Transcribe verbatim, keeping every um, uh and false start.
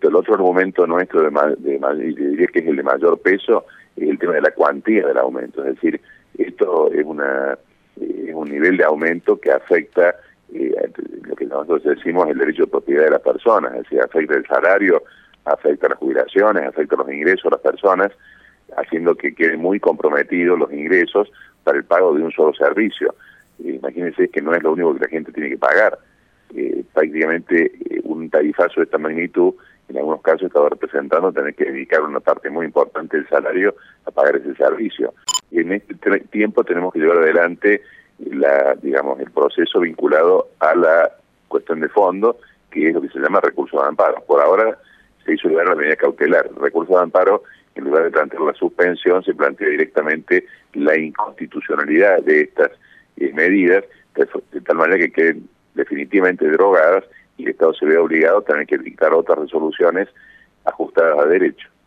el otro argumento nuestro, de, ma de, ma y diría que es el de mayor peso, es el tema de la cuantía del aumento. Es decir, esto es, una, eh, es un nivel de aumento que afecta eh, lo que nosotros decimos el derecho de propiedad de las personas, es decir, afecta el salario, afecta las jubilaciones, afecta los ingresos de las personas, haciendo que queden muy comprometidos los ingresos para el pago de un solo servicio. Eh, imagínense que no es lo único que la gente tiene que pagar. Eh, prácticamente eh, un tarifazo de esta magnitud, en algunos casos estaba representando tener que dedicar una parte muy importante del salario a pagar ese servicio. Y en este tiempo tenemos que llevar adelante la, digamos, el proceso vinculado a la cuestión de fondo, que es lo que se llama recurso de amparo. Por ahora se hizo llevar la medida cautelar. El recurso de amparo, en lugar de plantear la suspensión, se plantea directamente la inconstitucionalidad de estas eh, medidas, de, de tal manera que queden definitivamente derogadas y el Estado se ve obligado a tener que dictar otras resoluciones ajustadas a derecho.